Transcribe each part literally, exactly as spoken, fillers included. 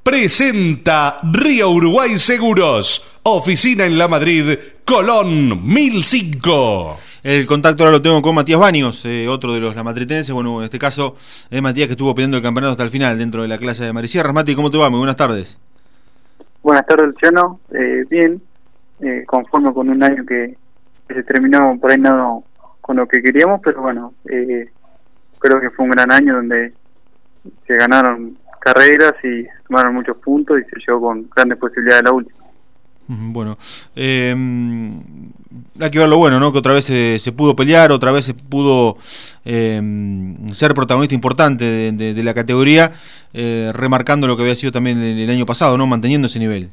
Presenta Río Uruguay Seguros. Oficina en La Madrid, Colón mil cinco. El contacto ahora lo tengo con Matías Baños, eh, otro de los lamatritenses. Bueno, en este caso es Matías, que estuvo peleando el campeonato hasta el final dentro de la clase de Marisierras. Mati, ¿cómo te va? Muy buenas tardes. Buenas tardes, Luciano. Eh, bien, eh, conforme con un año que, que se terminó por ahí no con lo que queríamos, pero bueno, eh, creo que fue un gran año donde se ganaron carreras y sumaron muchos puntos y se llegó con grandes posibilidades a la última. Bueno, eh, hay que ver lo bueno, ¿no? Que otra vez se, se pudo pelear, otra vez se pudo eh, ser protagonista importante de, de, de la categoría, eh, remarcando lo que había sido también el, el año pasado, ¿no? Manteniendo ese nivel.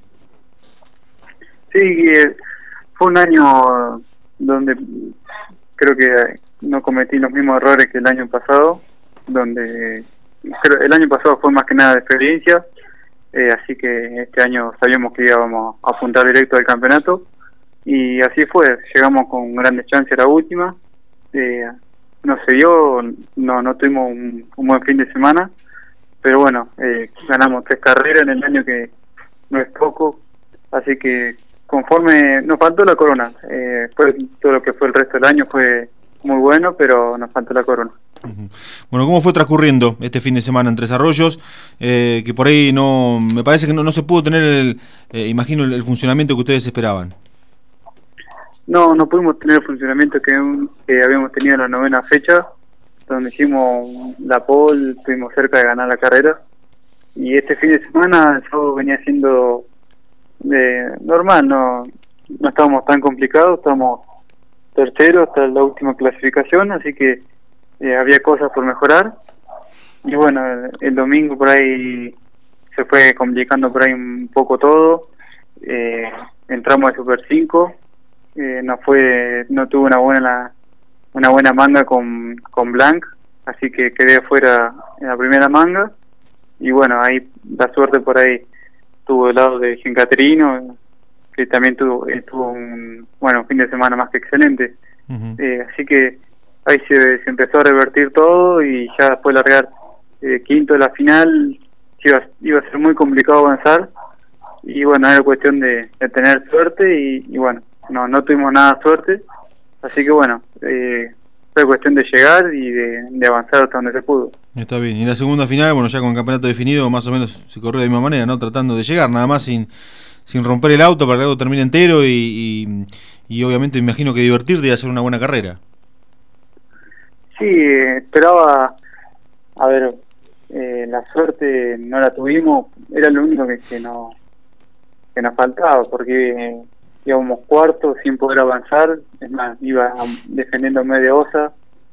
Sí, eh, fue un año donde creo que no cometí los mismos errores que el año pasado, donde creo, el año pasado fue más que nada de experiencia. Eh, así que este año sabíamos que íbamos a apuntar directo al campeonato y así fue, llegamos con grandes chances a la última, eh, no se dio, no no tuvimos un, un buen fin de semana, pero bueno, eh, ganamos tres carreras en el año, que no es poco, así que conforme nos faltó la corona, eh, fue, todo lo que fue el resto del año fue muy bueno, pero nos faltó la corona. Bueno, ¿cómo fue transcurriendo este fin de semana en Tres Arroyos? Eh, que por ahí no, me parece que no, no se pudo tener, el, eh, imagino, el, el funcionamiento que ustedes esperaban. No, no pudimos tener el funcionamiento que, que habíamos tenido en la novena fecha, donde hicimos la pole, estuvimos cerca de ganar la carrera. Y este fin de semana yo venía siendo eh, normal, no, no estábamos tan complicados, estábamos terceros hasta la última clasificación, así que Eh, había cosas por mejorar y bueno, el, el domingo por ahí se fue complicando por ahí un poco todo, eh, entramos a Super cinco, eh, no fue no tuve una buena una buena manga con, con Blanc, así que quedé fuera en la primera manga y bueno, ahí la suerte por ahí tuvo el lado de Giancaterino, que también tuvo, eh, tuvo un bueno un fin de semana más que excelente. Uh-huh. eh, así que ahí se, se empezó a revertir todo y ya después de largar eh, quinto de la final iba, iba a ser muy complicado avanzar y bueno, era cuestión de, de tener suerte y, y bueno, no no tuvimos nada de suerte, así que bueno, eh, fue cuestión de llegar y de, de avanzar hasta donde se pudo. Está bien, y la segunda final, bueno, ya con el campeonato definido, más o menos se corrió de la misma manera, ¿no? Tratando de llegar, nada más sin sin romper el auto para que el auto termine entero y, y, y obviamente me imagino que divertirte y hacer una buena carrera. Sí, esperaba, a ver, eh, la suerte no la tuvimos, era lo único que, que, no, que nos faltaba, porque eh, íbamos cuartos sin poder avanzar, es más, iba defendiéndome de Osa,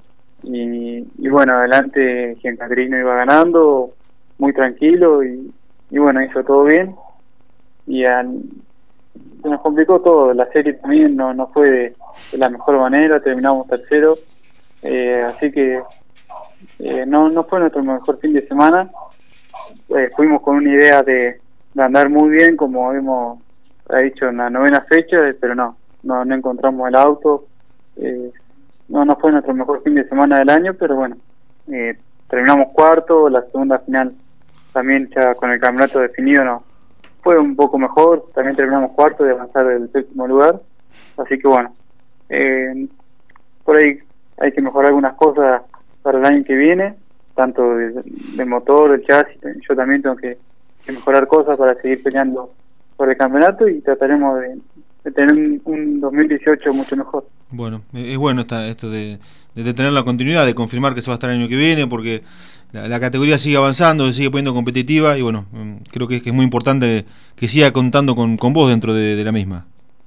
y, y bueno, adelante Giancaterino iba ganando, muy tranquilo, y, y bueno, hizo todo bien, y al, se nos complicó todo, la serie también no, no fue de, de la mejor manera, terminamos tercero. Eh, así que eh, no no fue nuestro mejor fin de semana. Eh, fuimos con una idea de, de andar muy bien, como hemos dicho en la novena fecha, pero no no, no encontramos el auto. Eh, no no fue nuestro mejor fin de semana del año, pero bueno, eh, terminamos cuarto. La segunda final también ya con el campeonato definido no fue un poco mejor, también terminamos cuarto de avanzar del séptimo lugar, así que bueno, eh, por ahí hay que mejorar algunas cosas para el año que viene, tanto de, de motor, el chasis. Yo también tengo que, que mejorar cosas para seguir peleando por el campeonato y trataremos de, de tener un, un dos mil dieciocho mucho mejor. Bueno, es bueno esta, esto de, de tener la continuidad, de confirmar que se va a estar el año que viene, porque la, la categoría sigue avanzando, se sigue poniendo competitiva y bueno, creo que es, que es muy importante que siga contando con, con vos dentro de, de la misma.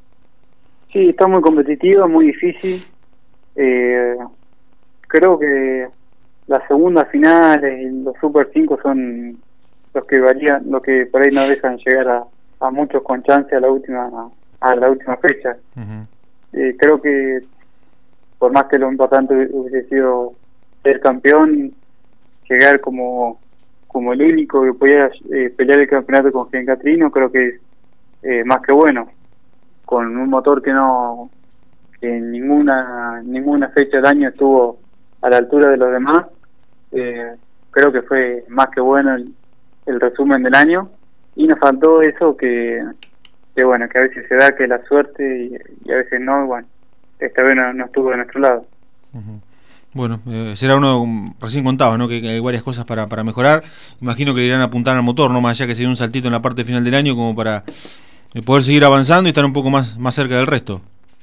Sí, está muy competitiva, muy difícil. Eh, creo que las segundas finales y los Super cinco son los que varían, los que por ahí no dejan llegar a, a muchos con chance a la última a la última fecha. Uh-huh. Eh, creo que por más que lo importante hubiese sido ser campeón, llegar como como el único que podía eh, pelear el campeonato con Giancaterino, creo que es eh, más que bueno, con un motor que no que en ninguna ninguna fecha del año estuvo a la altura de los demás. Eh, creo que fue más que bueno el, el resumen del año y nos faltó eso que, que bueno, que a veces se da, que la suerte y, y a veces no, y bueno, esta vez no, no estuvo de nuestro lado. Uh-huh. Bueno, eh, será uno, recién contaba, ¿no? Que, que hay varias cosas para, para mejorar. Imagino que le irán a apuntar al motor, ¿no? Más allá que se dio un saltito en la parte final del año como para eh, poder seguir avanzando y estar un poco más, más cerca del resto.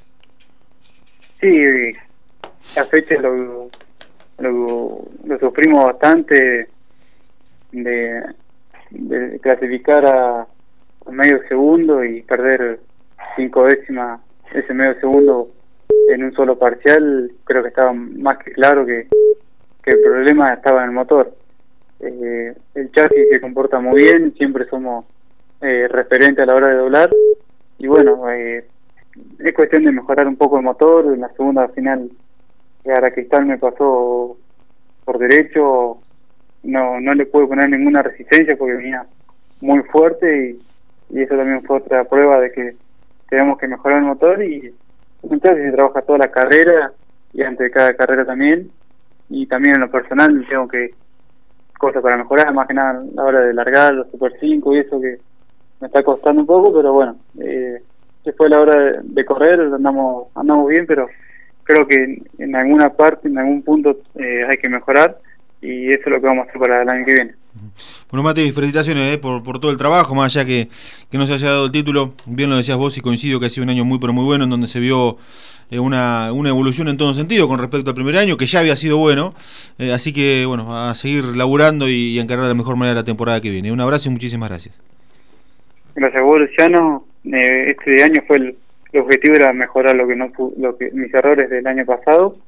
Sí, la fecha lo, lo, lo sufrimos bastante de, de clasificar a, a medio segundo y perder cinco décimas ese medio segundo en un solo parcial. Creo que estaba más que claro que, que el problema estaba en el motor. Eh, el chasis se comporta muy bien, siempre somos eh, referentes a la hora de doblar, y bueno, eh, es cuestión de mejorar un poco el motor. En la segunda final Ara Cristal me pasó por derecho, no no le pude poner ninguna resistencia porque venía muy fuerte, y, y eso también fue otra prueba de que tenemos que mejorar el motor. Y entonces se trabaja toda la carrera y antes de cada carrera también, y también en lo personal tengo que cosas para mejorar, más que nada a la hora de largar los Super cinco y eso, que me está costando un poco, pero bueno, eh, después a la hora de, de correr andamos andamos bien, pero creo que en, en alguna parte, en algún punto eh, hay que mejorar, y eso es lo que vamos a hacer para el año que viene. Bueno, Mati, felicitaciones eh, por, por todo el trabajo, más allá que, que no se haya dado el título. Bien lo decías vos y coincido que ha sido un año muy pero muy bueno, en donde se vio eh, una, una evolución en todo sentido con respecto al primer año, que ya había sido bueno, eh, así que bueno, a seguir laburando y, y encarar de la mejor manera la temporada que viene. Un abrazo y muchísimas gracias. Gracias a vos, Luciano. Eh, este año fue el, el objetivo era mejorar lo que no lo que mis errores del año pasado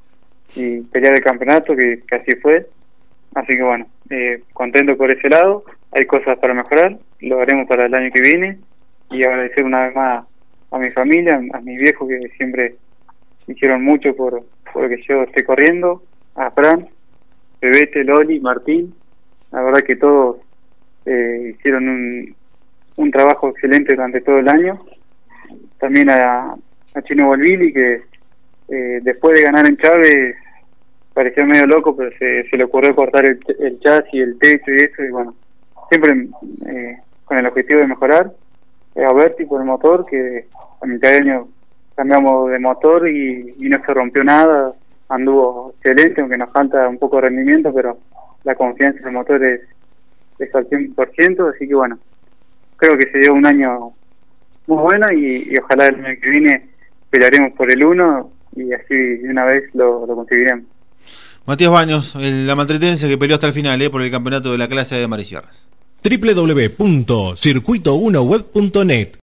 y pelear el campeonato, que, que así fue. Así que bueno, eh, contento por ese lado. Hay cosas para mejorar, lo haremos para el año que viene, y agradecer una vez más a mi familia, a mis viejos que siempre hicieron mucho por, por que yo esté corriendo, a Fran, Bebete, Loli, Martín. La verdad que todos eh, hicieron un, un trabajo excelente durante todo el año. También a, a Chino Volvili, que eh, después de ganar en Chávez parecía medio loco, pero se, se le ocurrió cortar el, el chasis, el techo y eso, y bueno, siempre eh, con el objetivo de mejorar. Eh, a Berti por el motor, que a mitad de año cambiamos de motor y, y no se rompió nada, anduvo excelente, aunque nos falta un poco de rendimiento, pero la confianza en el motor es, es al cien por ciento, así que bueno, creo que se dio un año muy bueno, y, y ojalá el año que viene pelearemos por el uno y así de una vez lo, lo conseguiremos. Matías Baños, el amaltritense que peleó hasta el final eh, por el campeonato de la clase de Marisierras. doble u doble u doble u punto circuito uno web punto net